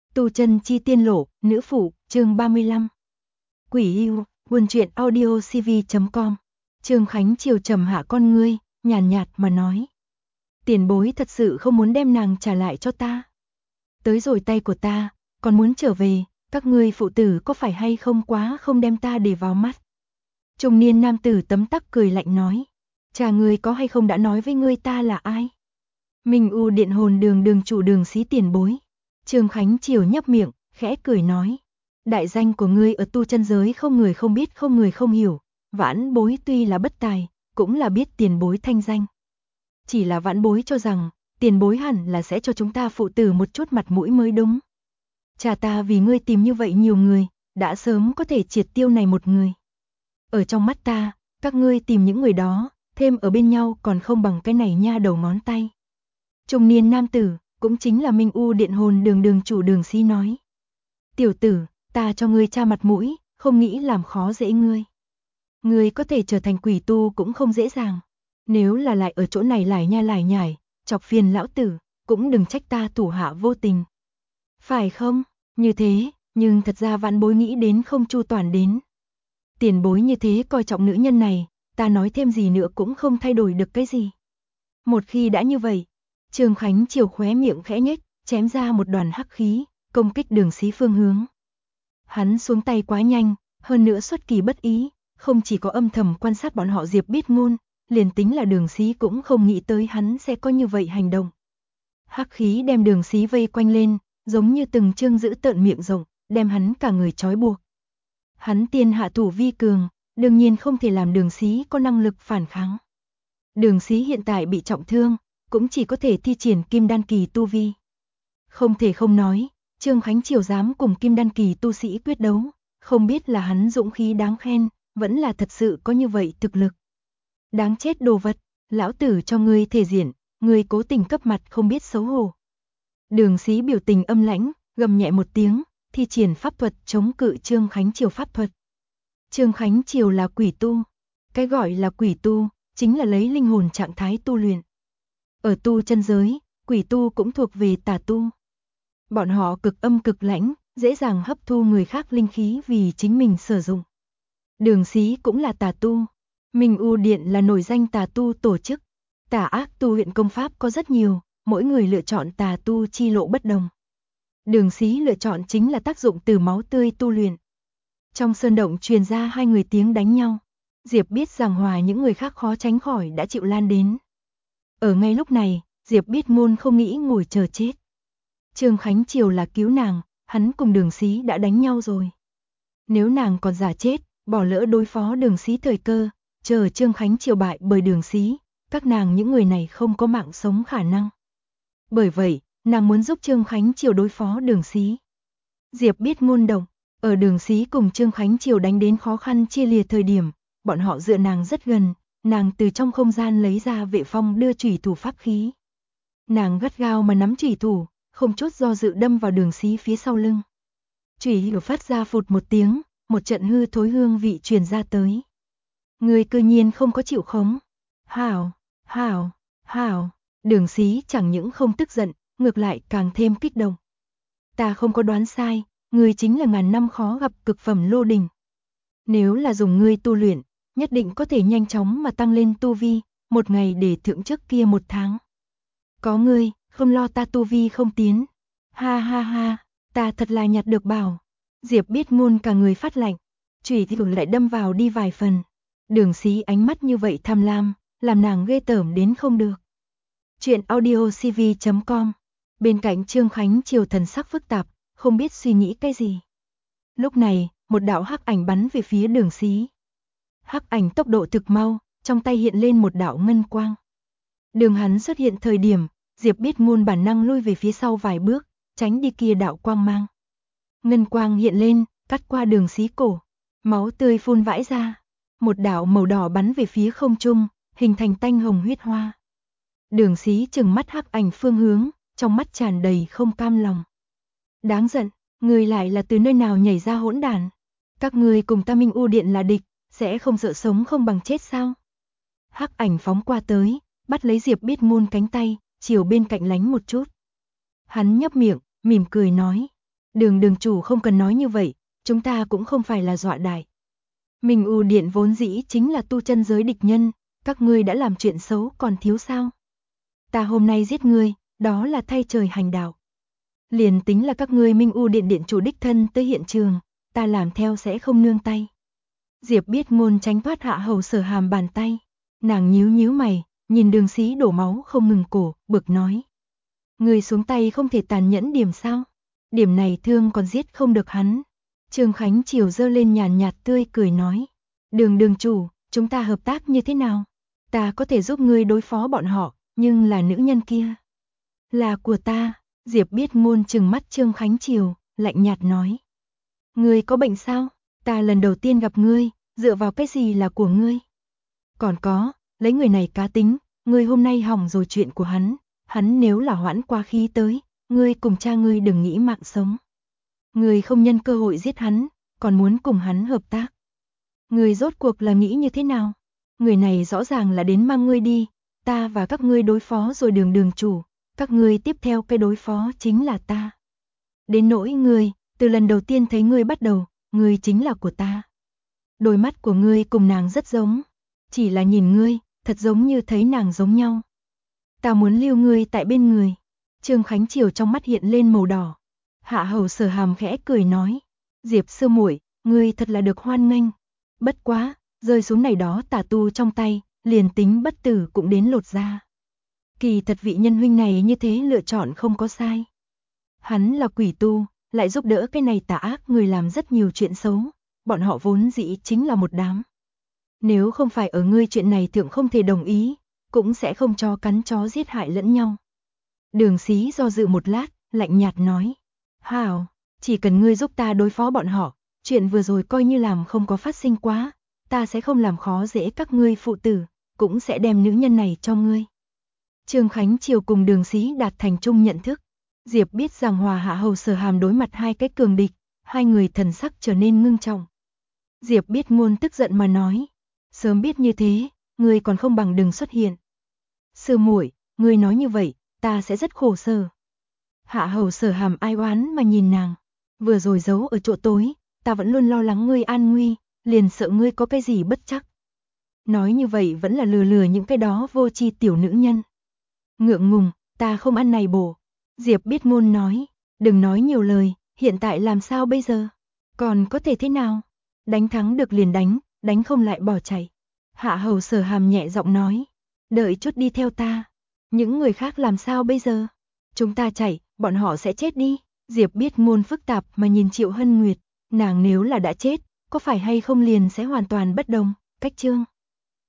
Tu chân chi tiên lộ, nữ phụ, chương 35. Quỷ yêu, nguồn truyện audio cv.com. Trương Khánh Triều trầm hạ con ngươi, nhàn nhạt mà nói. Tiền bối thật sự không muốn đem nàng trả lại cho ta. Tới rồi tay của ta, còn muốn trở về, các ngươi phụ tử có phải hay không quá không đem ta để vào mắt. Trung niên nam tử tấm tắc cười lạnh nói. Cha ngươi có hay không đã nói với ngươi ta là ai? Minh U Điện Hồn Đường chủ Đường Xí tiền bối. Trương Khánh Triều nhấp miệng, khẽ cười nói. Đại danh của ngươi ở tu chân giới không người không biết không người không hiểu, vãn bối tuy là bất tài, cũng là biết tiền bối thanh danh. Chỉ là vãn bối cho rằng, tiền bối hẳn là sẽ cho chúng ta phụ tử một chút mặt mũi mới đúng. Cha ta vì ngươi tìm như vậy nhiều người, đã sớm có thể triệt tiêu này một người. Ở trong mắt ta, các ngươi tìm những người đó, thêm ở bên nhau còn không bằng cái này nha đầu ngón tay. Trung niên nam tử, cũng chính là Minh U Điện Hồn đường chủ Đường Xí nói. Tiểu tử, ta cho ngươi cha mặt mũi, không nghĩ làm khó dễ ngươi. Ngươi có thể trở thành quỷ tu cũng không dễ dàng. Nếu là lại ở chỗ này lải nha lải nhải, chọc phiền lão tử, cũng đừng trách ta thủ hạ vô tình. Phải không? Như thế, nhưng thật ra vãn bối nghĩ đến không chu toàn đến. Tiền bối như thế coi trọng nữ nhân này, ta nói thêm gì nữa cũng không thay đổi được cái gì. Một khi đã như vậy, Trương Khánh Triều khóe miệng khẽ nhếch, chém ra một đoàn hắc khí, công kích Đường Xí phương hướng. Hắn xuống tay quá nhanh, hơn nữa xuất kỳ bất ý, không chỉ có âm thầm quan sát bọn họ Diệp Biết Ngôn, liền tính là Đường Xí cũng không nghĩ tới hắn sẽ có như vậy hành động. Hắc khí đem Đường Xí vây quanh lên, giống như từng chương giữ tợn miệng rộng, đem hắn cả người trói buộc. Hắn tiên hạ thủ vi cường, đương nhiên không thể làm Đường Xí có năng lực phản kháng. Đường Xí hiện tại bị trọng thương, cũng chỉ có thể thi triển kim đan kỳ tu vi. Không thể không nói, Trương Khánh Triều dám cùng kim đan kỳ tu sĩ quyết đấu, không biết là hắn dũng khí đáng khen, vẫn là thật sự có như vậy thực lực. Đáng chết đồ vật, lão tử cho ngươi thể diện, ngươi cố tình cấp mặt không biết xấu hổ. Đường Xí biểu tình âm lãnh, gầm nhẹ một tiếng, thi triển pháp thuật chống cự Trương Khánh Triều pháp thuật. Trương Khánh Triều là quỷ tu, cái gọi là quỷ tu, chính là lấy linh hồn trạng thái tu luyện. Ở tu chân giới, quỷ tu cũng thuộc về tà tu. Bọn họ cực âm cực lãnh, dễ dàng hấp thu người khác linh khí vì chính mình sử dụng. Đường Xí cũng là tà tu. Minh U Điện là nổi danh tà tu tổ chức. Tà ác tu luyện công pháp có rất nhiều, mỗi người lựa chọn tà tu chi lộ bất đồng. Đường Xí lựa chọn chính là tác dụng từ máu tươi tu luyện. Trong sơn động truyền ra hai người tiếng đánh nhau. Diệp biết giảng hòa những người khác khó tránh khỏi đã chịu lan đến. Ở ngay lúc này, Diệp Biết Ngôn không nghĩ ngồi chờ chết. Trương Khánh Triều là cứu nàng, hắn cùng Đường Xí đã đánh nhau rồi. Nếu nàng còn giả chết, bỏ lỡ đối phó Đường Xí thời cơ, chờ Trương Khánh Triều bại bởi Đường Xí, các nàng những người này không có mạng sống khả năng. Bởi vậy, nàng muốn giúp Trương Khánh Triều đối phó Đường Xí. Diệp Biết Ngôn động, ở Đường Xí cùng Trương Khánh Triều đánh đến khó khăn chia lìa thời điểm, bọn họ dựa nàng rất gần, nàng từ trong không gian lấy ra vệ phong đưa chủy thủ pháp khí. Nàng gắt gao mà nắm chủy thủ, không chút do dự đâm vào Đường Xí phía sau lưng. Chủy thủ phát ra phụt một tiếng, một trận hư thối hương vị truyền ra tới. Người cư nhiên không có chịu khống. Hảo, hảo, hảo, Đường Xí chẳng những không tức giận, ngược lại càng thêm kích động. Ta không có đoán sai, ngươi chính là ngàn năm khó gặp cực phẩm lô đình. Nếu là dùng ngươi tu luyện, nhất định có thể nhanh chóng mà tăng lên tu vi, một ngày để thượng trước kia một tháng. Có ngươi, không lo ta tu vi không tiến. Ha ha ha, ta thật là nhặt được bảo. Diệp Biết Ngôn cả người phát lạnh, chủy thủ lại đâm vào đi vài phần. Đường Xí ánh mắt như vậy tham lam, làm nàng ghê tởm đến không được. Chuyện audio cv.com. Bên cạnh Trương Khánh Triều thần sắc phức tạp, không biết suy nghĩ cái gì. Lúc này, một đạo hắc ảnh bắn về phía Đường Xí. Hắc ảnh tốc độ thực mau, trong tay hiện lên một đạo ngân quang. Đường hắn xuất hiện thời điểm, Diệp Biết Ngôn bản năng lui về phía sau vài bước, tránh đi kia đạo quang mang. Ngân quang hiện lên, cắt qua Đường Xí cổ, máu tươi phun vãi ra, một đạo màu đỏ bắn về phía không trung, hình thành tanh hồng huyết hoa. Đường Xí trừng mắt hắc ảnh phương hướng, trong mắt tràn đầy không cam lòng. Đáng giận, người lại là từ nơi nào nhảy ra hỗn đản? Các ngươi cùng ta Minh U Điện là địch, sẽ không sợ sống không bằng chết sao? Hắc ảnh phóng qua tới, bắt lấy Diệp Biết Ngôn cánh tay, chiều bên cạnh lánh một chút. Hắn nhấp miệng, mỉm cười nói, Đường chủ không cần nói như vậy, chúng ta cũng không phải là dọa đại. Minh U Điện vốn dĩ chính là tu chân giới địch nhân, các ngươi đã làm chuyện xấu còn thiếu sao? Ta hôm nay giết ngươi, đó là thay trời hành đạo. Liền tính là các ngươi Minh U Điện điện chủ đích thân tới hiện trường, ta làm theo sẽ không nương tay. Diệp Biết Ngôn tránh thoát Hạ Hầu Sở Hàm bàn tay, nàng nhíu mày, nhìn Đường Xí đổ máu không ngừng cổ, bực nói: "Ngươi xuống tay không thể tàn nhẫn điểm sao? Điểm này thương còn giết không được hắn." Trương Khánh Triều giơ lên nhàn nhạt tươi cười nói: Đường chủ, chúng ta hợp tác như thế nào? Ta có thể giúp ngươi đối phó bọn họ, nhưng là nữ nhân kia là của ta." Diệp Biết Ngôn trừng mắt Trương Khánh Triều, lạnh nhạt nói: "Ngươi có bệnh sao? Ta lần đầu tiên gặp ngươi, dựa vào cái gì là của ngươi? Còn có, lấy người này cá tính, ngươi hôm nay hỏng rồi chuyện của hắn nếu là hoãn qua khí tới, ngươi cùng cha ngươi đừng nghĩ mạng sống. Ngươi không nhân cơ hội giết hắn, còn muốn cùng hắn hợp tác. Ngươi rốt cuộc là nghĩ như thế nào? Người này rõ ràng là đến mang ngươi đi, ta và các ngươi đối phó rồi đường chủ, các ngươi tiếp theo cái đối phó chính là ta. Đến nỗi ngươi, từ lần đầu tiên thấy ngươi bắt đầu, ngươi chính là của ta. Đôi mắt của ngươi cùng nàng rất giống, chỉ là nhìn ngươi, thật giống như thấy nàng giống nhau. Ta muốn lưu ngươi tại bên người." Trương Khánh Triều trong mắt hiện lên màu đỏ. Hạ Hầu Sở Hàm khẽ cười nói: "Diệp sư muội, ngươi thật là được hoan nghênh. Bất quá, rơi xuống này đó tà tu trong tay, liền tính bất tử cũng đến lột da. Kỳ thật vị nhân huynh này như thế lựa chọn không có sai. Hắn là quỷ tu, lại giúp đỡ cái này tà ác người làm rất nhiều chuyện xấu, bọn họ vốn dĩ chính là một đám. Nếu không phải ở ngươi chuyện này thượng không thể đồng ý, cũng sẽ không cho cắn chó giết hại lẫn nhau." Đường Xí do dự một lát, lạnh nhạt nói: "Hảo, chỉ cần ngươi giúp ta đối phó bọn họ, chuyện vừa rồi coi như làm không có phát sinh quá, ta sẽ không làm khó dễ các ngươi phụ tử, cũng sẽ đem nữ nhân này cho ngươi." Trương Khánh Triều cùng Đường Xí đạt thành chung nhận thức. Diệp biết rằng Hòa Hạ Hầu Sở Hàm đối mặt hai cái cường địch, hai người thần sắc trở nên ngưng trọng. Diệp Biết Ngôn tức giận mà nói: "Sớm biết như thế, ngươi còn không bằng đừng xuất hiện." "Sư muội, ngươi nói như vậy, ta sẽ rất khổ sở." Hạ Hầu Sở Hàm ai oán mà nhìn nàng: "Vừa rồi giấu ở chỗ tối, ta vẫn luôn lo lắng ngươi an nguy, liền sợ ngươi có cái gì bất trắc. Nói như vậy vẫn là lừa những cái đó vô tri tiểu nữ nhân." "Ngượng ngùng, ta không ăn này bổ." Diệp Biết Ngôn nói: "Đừng nói nhiều lời, hiện tại làm sao bây giờ? Còn có thể thế nào? Đánh thắng được liền đánh, đánh không lại bỏ chạy." Hạ Hầu Sở Hàm nhẹ giọng nói: "Đợi chút đi theo ta. Những người khác làm sao bây giờ? Chúng ta chạy, bọn họ sẽ chết đi." Diệp Biết Ngôn phức tạp mà nhìn Triệu Hân Nguyệt, nàng nếu là đã chết, có phải hay không liền sẽ hoàn toàn bất đồng, cách Trương